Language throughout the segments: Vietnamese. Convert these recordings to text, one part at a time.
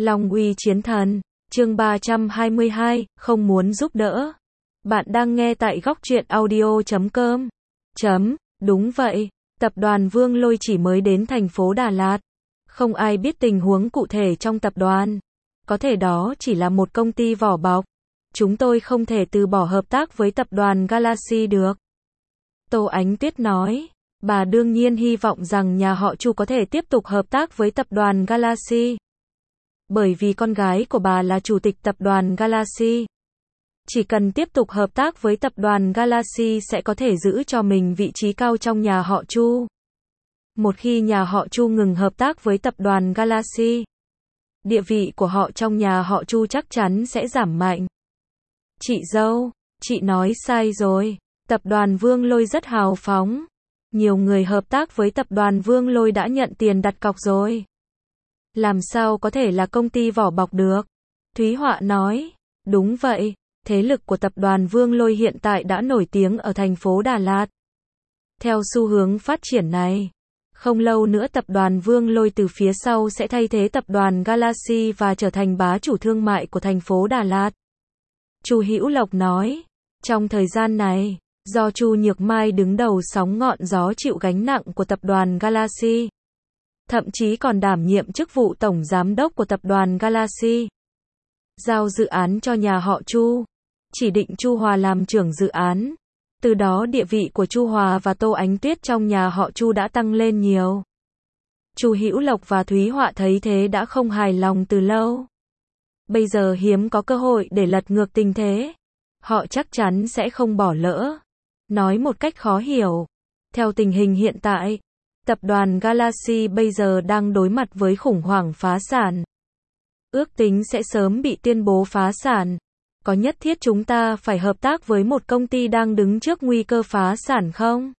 Long uy chiến thần, chương 322, không muốn giúp đỡ. Bạn đang nghe tại góc truyện audio.com. Đúng vậy, tập đoàn Vương Lôi chỉ mới đến thành phố Đà Lạt. Không ai biết tình huống cụ thể trong tập đoàn. Có thể đó chỉ là một công ty vỏ bọc. Chúng tôi không thể từ bỏ hợp tác với tập đoàn Galaxy được. Tô Ánh Tuyết nói, bà đương nhiên hy vọng rằng nhà họ Chu có thể tiếp tục hợp tác với tập đoàn Galaxy. Bởi vì con gái của bà là chủ tịch tập đoàn Galaxy. Chỉ cần tiếp tục hợp tác với tập đoàn Galaxy sẽ có thể giữ cho mình vị trí cao trong nhà họ Chu. Một khi nhà họ Chu ngừng hợp tác với tập đoàn Galaxy, địa vị của họ trong nhà họ Chu chắc chắn sẽ giảm mạnh. Chị dâu, chị nói sai rồi. Tập đoàn Vương Lôi rất hào phóng. Nhiều người hợp tác với tập đoàn Vương Lôi đã nhận tiền đặt cọc rồi. Làm sao có thể là công ty vỏ bọc được? Thúy Họa nói, đúng vậy, thế lực của tập đoàn Vương Lôi hiện tại đã nổi tiếng ở thành phố Đà Lạt. Theo xu hướng phát triển này, không lâu nữa tập đoàn Vương Lôi từ phía sau sẽ thay thế tập đoàn Galaxy và trở thành bá chủ thương mại của thành phố Đà Lạt. Chu Hữu Lộc nói, trong thời gian này, do Chu Nhược Mai đứng đầu sóng ngọn gió chịu gánh nặng của tập đoàn Galaxy, thậm chí còn đảm nhiệm chức vụ tổng giám đốc của tập đoàn Galaxy. Giao dự án cho nhà họ Chu, chỉ định Chu Hòa làm trưởng dự án. Từ đó địa vị của Chu Hòa và Tô Ánh Tuyết trong nhà họ Chu đã tăng lên nhiều. Chu Hữu Lộc và Thúy Họa thấy thế đã không hài lòng từ lâu. Bây giờ hiếm có cơ hội để lật ngược tình thế. Họ chắc chắn sẽ không bỏ lỡ. Nói một cách khó hiểu, theo tình hình hiện tại, tập đoàn Galaxy bây giờ đang đối mặt với khủng hoảng phá sản. Ước tính sẽ sớm bị tuyên bố phá sản. Có nhất thiết chúng ta phải hợp tác với một công ty đang đứng trước nguy cơ phá sản không?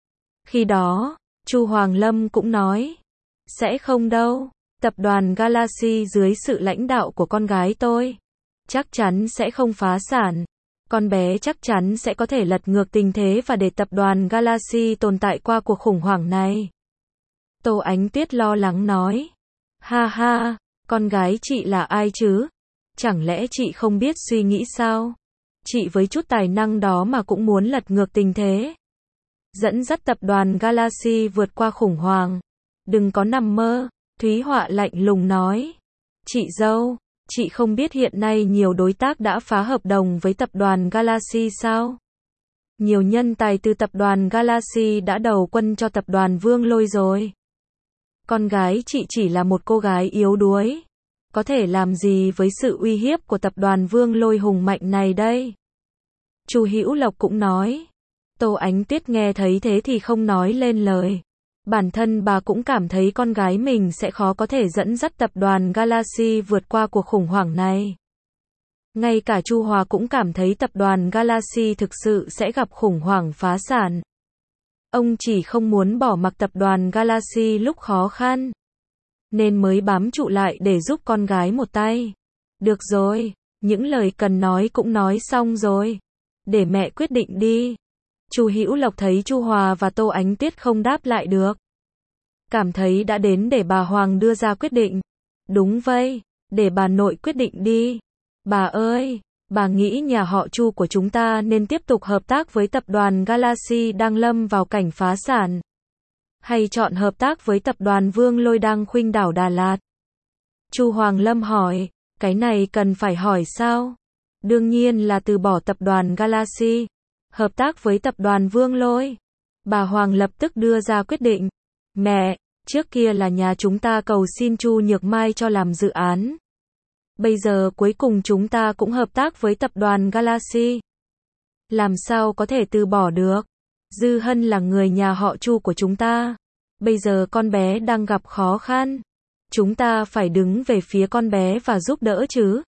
Khi đó, Chu Hoàng Lâm cũng nói, sẽ không đâu, tập đoàn Galaxy dưới sự lãnh đạo của con gái tôi, chắc chắn sẽ không phá sản. Con bé chắc chắn sẽ có thể lật ngược tình thế và để tập đoàn Galaxy tồn tại qua cuộc khủng hoảng này. Tô Ánh Tuyết lo lắng nói, ha ha, con gái chị là ai chứ? Chẳng lẽ chị không biết suy nghĩ sao? Chị với chút tài năng đó mà cũng muốn lật ngược tình thế. Dẫn dắt tập đoàn Galaxy vượt qua khủng hoảng. Đừng có nằm mơ, Thúy Họa lạnh lùng nói. Chị dâu, chị không biết hiện nay nhiều đối tác đã phá hợp đồng với tập đoàn Galaxy sao? Nhiều nhân tài từ tập đoàn Galaxy đã đầu quân cho tập đoàn Vương Lôi rồi. Con gái chị chỉ là một cô gái yếu đuối. Có thể làm gì với sự uy hiếp của tập đoàn Vương Lôi hùng mạnh này đây? Chu Hữu Lộc cũng nói. Tô Ánh Tuyết nghe thấy thế thì không nói lên lời. Bản thân bà cũng cảm thấy con gái mình sẽ khó có thể dẫn dắt tập đoàn Galaxy vượt qua cuộc khủng hoảng này. Ngay cả Chu Hòa cũng cảm thấy tập đoàn Galaxy thực sự sẽ gặp khủng hoảng phá sản. Ông chỉ không muốn bỏ mặc tập đoàn Galaxy lúc khó khăn, nên mới bám trụ lại để giúp con gái một tay. Được rồi, những lời cần nói cũng nói xong rồi. Để mẹ quyết định đi. Chu Hữu Lộc thấy Chu Hòa và Tô Ánh Tuyết không đáp lại được. Cảm thấy đã đến để bà Hoàng đưa ra quyết định. Đúng vậy, để bà nội quyết định đi. Bà ơi, bà nghĩ nhà họ Chu của chúng ta nên tiếp tục hợp tác với tập đoàn Galaxy đang lâm vào cảnh phá sản, hay chọn hợp tác với tập đoàn Vương Lôi đang khuynh đảo Đà Lạt? Chu Hoàng Lâm hỏi, cái này cần phải hỏi sao? Đương nhiên là từ bỏ tập đoàn Galaxy, hợp tác với tập đoàn Vương Lôi. Bà Hoàng lập tức đưa ra quyết định. Mẹ, trước kia là nhà chúng ta cầu xin Chu Nhược Mai cho làm dự án. Bây giờ cuối cùng chúng ta cũng hợp tác với tập đoàn Galaxy. Làm sao có thể từ bỏ được? Dư Hân là người nhà họ Chu của chúng ta. Bây giờ con bé đang gặp khó khăn. Chúng ta phải đứng về phía con bé và giúp đỡ chứ.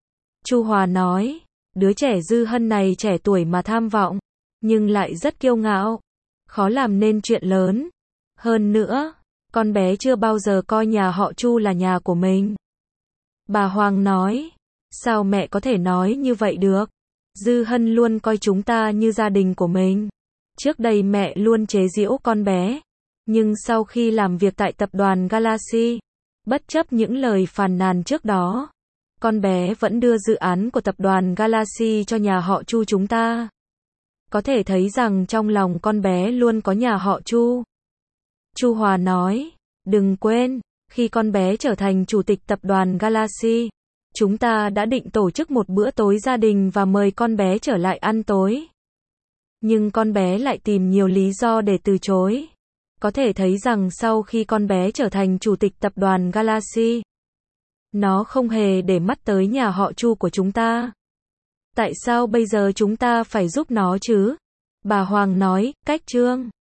Chu Hòa nói, đứa trẻ Dư Hân này trẻ tuổi mà tham vọng, nhưng lại rất kiêu ngạo, khó làm nên chuyện lớn. Hơn nữa, con bé chưa bao giờ coi nhà họ Chu là nhà của mình. Bà Hoàng nói, sao mẹ có thể nói như vậy được? Dư Hân luôn coi chúng ta như gia đình của mình. Trước đây mẹ luôn chế giễu con bé, nhưng sau khi làm việc tại tập đoàn Galaxy, Bất chấp những lời phàn nàn trước đó, con bé vẫn đưa dự án của tập đoàn Galaxy cho nhà họ Chu chúng ta. Có thể thấy rằng trong lòng con bé luôn có nhà họ Chu. Chu Hòa nói, đừng quên, khi con bé trở thành chủ tịch tập đoàn Galaxy, chúng ta đã định tổ chức một bữa tối gia đình và mời con bé trở lại ăn tối. Nhưng con bé lại tìm nhiều lý do để từ chối. Có thể thấy rằng sau khi con bé trở thành chủ tịch tập đoàn Galaxy, nó không hề để mắt tới nhà họ Chu của chúng ta. Tại sao bây giờ chúng ta phải giúp nó chứ? Bà Hoàng nói, cách Trương.